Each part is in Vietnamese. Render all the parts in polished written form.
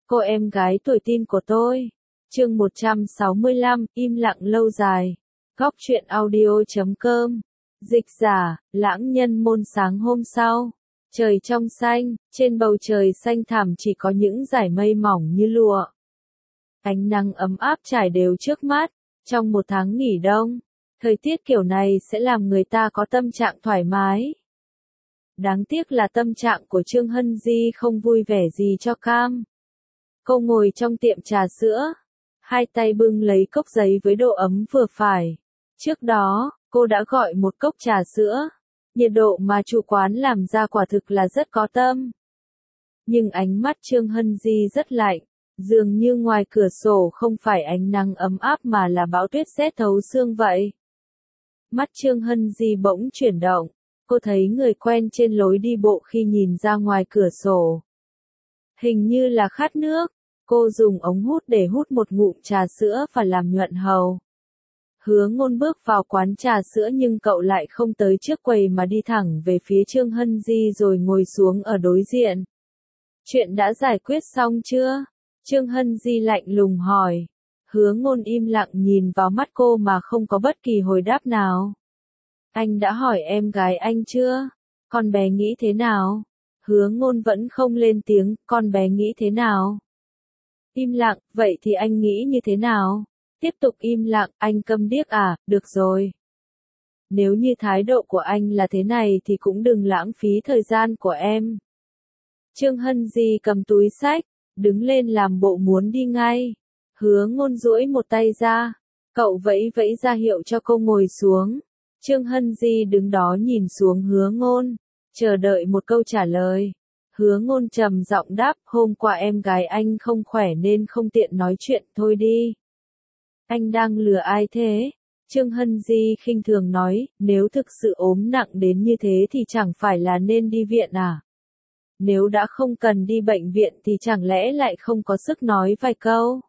Cô em gái tuổi teen của tôi. Chương 165, im lặng lâu dài. Góc truyện audio.com. Dịch giả, Lãng Nhân Môn. Sáng hôm sau, trời trong xanh, trên bầu trời xanh thẳm chỉ có những dải mây mỏng như lụa. Ánh nắng ấm áp trải đều trước mắt, trong một tháng nghỉ đông, thời tiết kiểu này sẽ làm người ta có tâm trạng thoải mái. Đáng tiếc là tâm trạng của Trương Hân Di không vui vẻ gì cho cam. Cô ngồi trong tiệm trà sữa, hai tay bưng lấy cốc giấy với độ ấm vừa phải. Trước đó, cô đã gọi một cốc trà sữa. Nhiệt độ mà chủ quán làm ra quả thực là rất có tâm. Nhưng ánh mắt Trương Hân Di rất lạnh, dường như ngoài cửa sổ không phải ánh nắng ấm áp mà là bão tuyết rét thấu xương vậy. Mắt Trương Hân Di bỗng chuyển động, cô thấy người quen trên lối đi bộ khi nhìn ra ngoài cửa sổ. Hình như là khát nước, cô dùng ống hút để hút một ngụm trà sữa và làm nhuận hầu. Hứa Ngôn bước vào quán trà sữa nhưng cậu lại không tới trước quầy mà đi thẳng về phía Trương Hân Di rồi ngồi xuống ở đối diện. Chuyện đã giải quyết xong chưa? Trương Hân Di lạnh lùng hỏi. Hứa Ngôn im lặng nhìn vào mắt cô mà không có bất kỳ hồi đáp nào. Anh đã hỏi em gái anh chưa? Con bé nghĩ thế nào? Hứa Ngôn vẫn không lên tiếng, con bé nghĩ thế nào? Im lặng, vậy thì anh nghĩ như thế nào? Tiếp tục im lặng, anh câm điếc à, được rồi. Nếu như thái độ của anh là thế này thì cũng đừng lãng phí thời gian của em. Trương Hân Di cầm túi xách, đứng lên làm bộ muốn đi ngay. Hứa Ngôn duỗi một tay ra, cậu vẫy vẫy ra hiệu cho cô ngồi xuống. Trương Hân Di đứng đó nhìn xuống Hứa Ngôn, chờ đợi một câu trả lời. Hứa Ngôn trầm giọng đáp, hôm qua em gái anh không khỏe nên không tiện nói chuyện, thôi đi. Anh đang lừa ai thế? Trương Hân Di khinh thường nói, nếu thực sự ốm nặng đến như thế thì chẳng phải là nên đi viện à? Nếu đã không cần đi bệnh viện thì chẳng lẽ lại không có sức nói vài câu?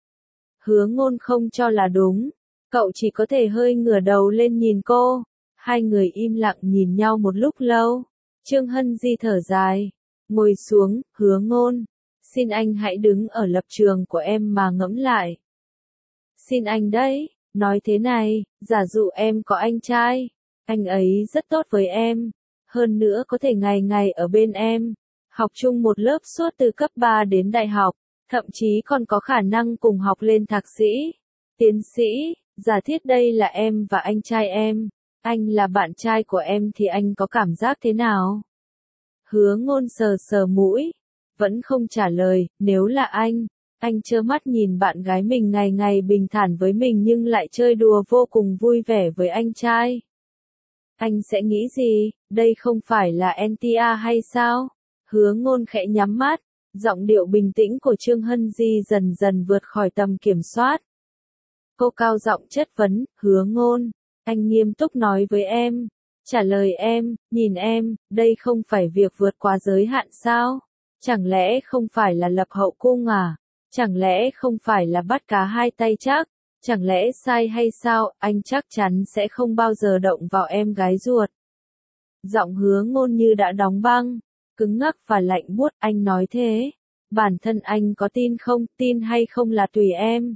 Hứa Ngôn không cho là đúng, cậu chỉ có thể hơi ngửa đầu lên nhìn cô. Hai người im lặng nhìn nhau một lúc lâu. Trương Hân Di thở dài, ngồi xuống. Hứa Ngôn, xin anh hãy đứng ở lập trường của em mà ngẫm lại. Xin anh đấy, nói thế này, giả dụ em có anh trai, anh ấy rất tốt với em, hơn nữa có thể ngày ngày ở bên em, học chung một lớp suốt từ cấp 3 đến đại học, thậm chí còn có khả năng cùng học lên thạc sĩ, tiến sĩ. Giả thiết đây là em và anh trai em, anh là bạn trai của em thì anh có cảm giác thế nào? Hứa Ngôn sờ sờ mũi, vẫn không trả lời. Nếu là anh trơ mắt nhìn bạn gái mình ngày ngày bình thản với mình nhưng lại chơi đùa vô cùng vui vẻ với anh trai. Anh sẽ nghĩ gì, đây không phải là NTR hay sao? Hứa Ngôn khẽ nhắm mắt, giọng điệu bình tĩnh của Trương Hân Di dần dần vượt khỏi tầm kiểm soát. Cô cao giọng chất vấn, Hứa Ngôn, anh nghiêm túc nói với em, trả lời em, nhìn em, đây không phải việc vượt quá giới hạn sao? Chẳng lẽ không phải là lập hậu cung à? Chẳng lẽ không phải là bắt cá hai tay chắc? Chẳng lẽ sai hay sao? Anh chắc chắn sẽ không bao giờ động vào em gái ruột. Giọng Hứa Ngôn như đã đóng băng, cứng ngắc và lạnh buốt. Anh nói thế, bản thân anh có tin không, tin hay không là tùy em.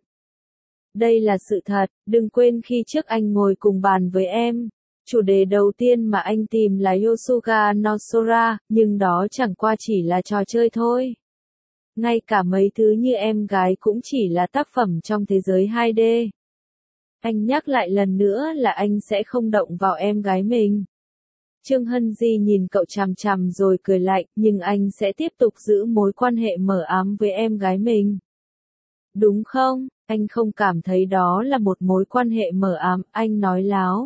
Đây là sự thật, đừng quên khi trước anh ngồi cùng bàn với em, chủ đề đầu tiên mà anh tìm là Yosuga no Sora, nhưng đó chẳng qua chỉ là trò chơi thôi. Ngay cả mấy thứ như em gái cũng chỉ là tác phẩm trong thế giới 2D. Anh nhắc lại lần nữa là anh sẽ không động vào em gái mình. Trương Hân Di nhìn cậu chằm chằm rồi cười lạnh, nhưng anh sẽ tiếp tục giữ mối quan hệ mờ ám với em gái mình. Đúng không? Anh không cảm thấy đó là một mối quan hệ mờ ám, anh nói láo.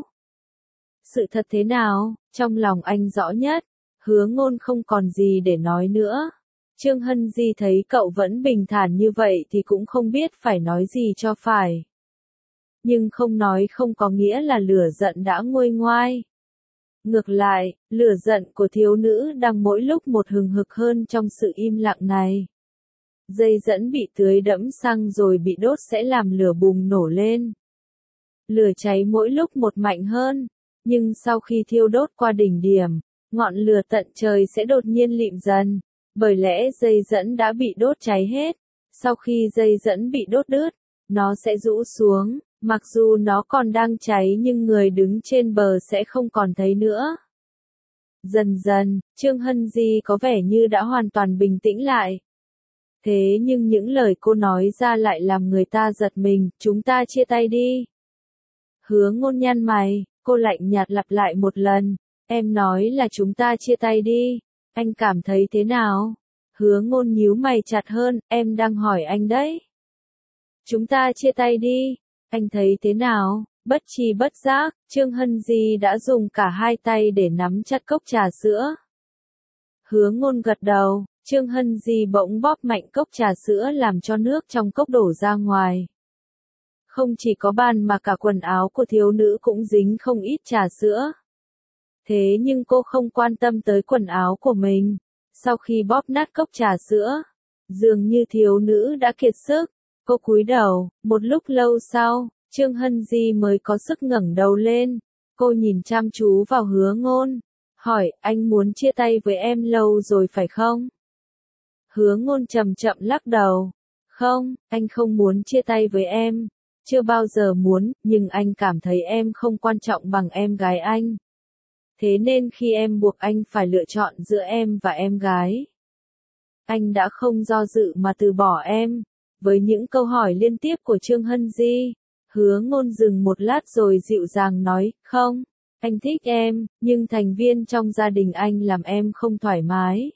Sự thật thế nào, trong lòng anh rõ nhất. Hứa Ngôn không còn gì để nói nữa. Trương Hân Di thấy cậu vẫn bình thản như vậy thì cũng không biết phải nói gì cho phải. Nhưng không nói không có nghĩa là lửa giận đã nguôi ngoai. Ngược lại, lửa giận của thiếu nữ đang mỗi lúc một hừng hực hơn trong sự im lặng này. Dây dẫn bị tưới đẫm xăng rồi bị đốt sẽ làm lửa bùng nổ lên. Lửa cháy mỗi lúc một mạnh hơn, nhưng sau khi thiêu đốt qua đỉnh điểm, ngọn lửa tận trời sẽ đột nhiên lịm dần, bởi lẽ dây dẫn đã bị đốt cháy hết. Sau khi dây dẫn bị đốt đứt, nó sẽ rũ xuống, mặc dù nó còn đang cháy nhưng người đứng trên bờ sẽ không còn thấy nữa. Dần dần, Trương Hân Di có vẻ như đã hoàn toàn bình tĩnh lại. Thế nhưng những lời cô nói ra lại làm người ta giật mình, chúng ta chia tay đi. Hứa Ngôn nhăn mày, cô lạnh nhạt lặp lại một lần, em nói là chúng ta chia tay đi, anh cảm thấy thế nào? Hứa Ngôn nhíu mày chặt hơn, em đang hỏi anh đấy. Chúng ta chia tay đi, anh thấy thế nào? Bất tri bất giác, Trương Hân Di đã dùng cả hai tay để nắm chặt cốc trà sữa. Hứa Ngôn gật đầu, Trương Hân Di bỗng bóp mạnh cốc trà sữa làm cho nước trong cốc đổ ra ngoài. Không chỉ có bàn mà cả quần áo của thiếu nữ cũng dính không ít trà sữa. Thế nhưng cô không quan tâm tới quần áo của mình. Sau khi bóp nát cốc trà sữa, dường như thiếu nữ đã kiệt sức. Cô cúi đầu, một lúc lâu sau, Trương Hân Di mới có sức ngẩng đầu lên. Cô nhìn chăm chú vào Hứa Ngôn, hỏi, anh muốn chia tay với em lâu rồi phải không? Hứa Ngôn chậm chậm lắc đầu. Không, anh không muốn chia tay với em. Chưa bao giờ muốn, nhưng anh cảm thấy em không quan trọng bằng em gái anh. Thế nên khi em buộc anh phải lựa chọn giữa em và em gái, anh đã không do dự mà từ bỏ em. Với những câu hỏi liên tiếp của Trương Hân Di, Hứa Ngôn dừng một lát rồi dịu dàng nói, không, anh thích em, nhưng thành viên trong gia đình anh làm em không thoải mái.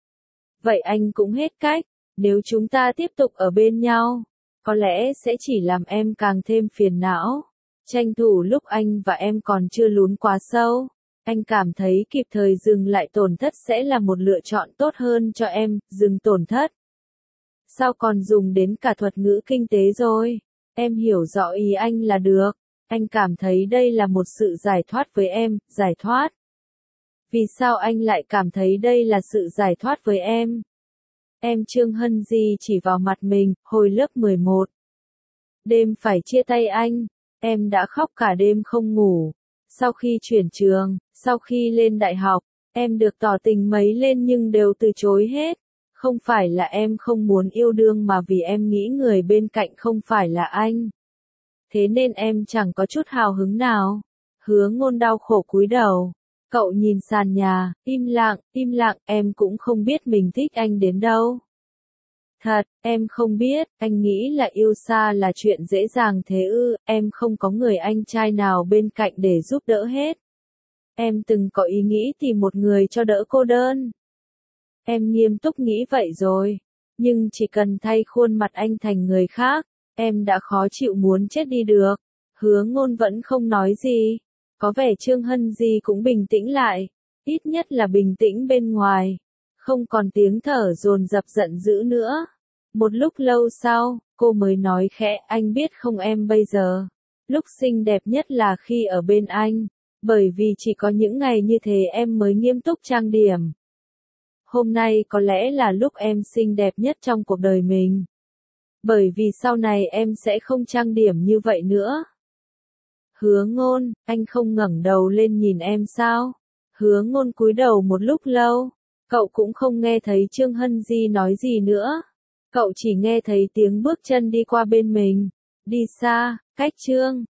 Vậy anh cũng hết cách, nếu chúng ta tiếp tục ở bên nhau, có lẽ sẽ chỉ làm em càng thêm phiền não. Tranh thủ lúc anh và em còn chưa lún quá sâu, anh cảm thấy kịp thời dừng lại tổn thất sẽ là một lựa chọn tốt hơn cho em, dừng tổn thất. Sao còn dùng đến cả thuật ngữ kinh tế rồi? Em hiểu rõ ý anh là được. Anh cảm thấy đây là một sự giải thoát với em, giải thoát. Vì sao anh lại cảm thấy đây là sự giải thoát với em? Em Trương Hân Di chỉ vào mặt mình, hồi lớp 11. Đêm phải chia tay anh, em đã khóc cả đêm không ngủ. Sau khi chuyển trường, sau khi lên đại học, em được tỏ tình mấy lên nhưng đều từ chối hết. Không phải là em không muốn yêu đương mà vì em nghĩ người bên cạnh không phải là anh. Thế nên em chẳng có chút hào hứng nào. Hứa Ngôn đau khổ cúi đầu. Cậu nhìn sàn nhà, im lặng, em cũng không biết mình thích anh đến đâu. Thật, em không biết, anh nghĩ là yêu xa là chuyện dễ dàng thế ư, em không có người anh trai nào bên cạnh để giúp đỡ hết. Em từng có ý nghĩ tìm một người cho đỡ cô đơn. Em nghiêm túc nghĩ vậy rồi, nhưng chỉ cần thay khuôn mặt anh thành người khác, em đã khó chịu muốn chết đi được. Hứa Ngôn vẫn không nói gì. Có vẻ Trương Hân Di cũng bình tĩnh lại, ít nhất là bình tĩnh bên ngoài, không còn tiếng thở dồn dập giận dữ nữa. Một lúc lâu sau, cô mới nói khẽ, anh biết không em bây giờ, lúc xinh đẹp nhất là khi ở bên anh, bởi vì chỉ có những ngày như thế em mới nghiêm túc trang điểm. Hôm nay có lẽ là lúc em xinh đẹp nhất trong cuộc đời mình. Bởi vì sau này em sẽ không trang điểm như vậy nữa. Hứa Ngôn, anh không ngẩng đầu lên nhìn em sao? Hứa Ngôn cúi đầu một lúc lâu, cậu cũng không nghe thấy Trương Hân Di nói gì nữa. Cậu chỉ nghe thấy tiếng bước chân đi qua bên mình, đi xa, cách Trương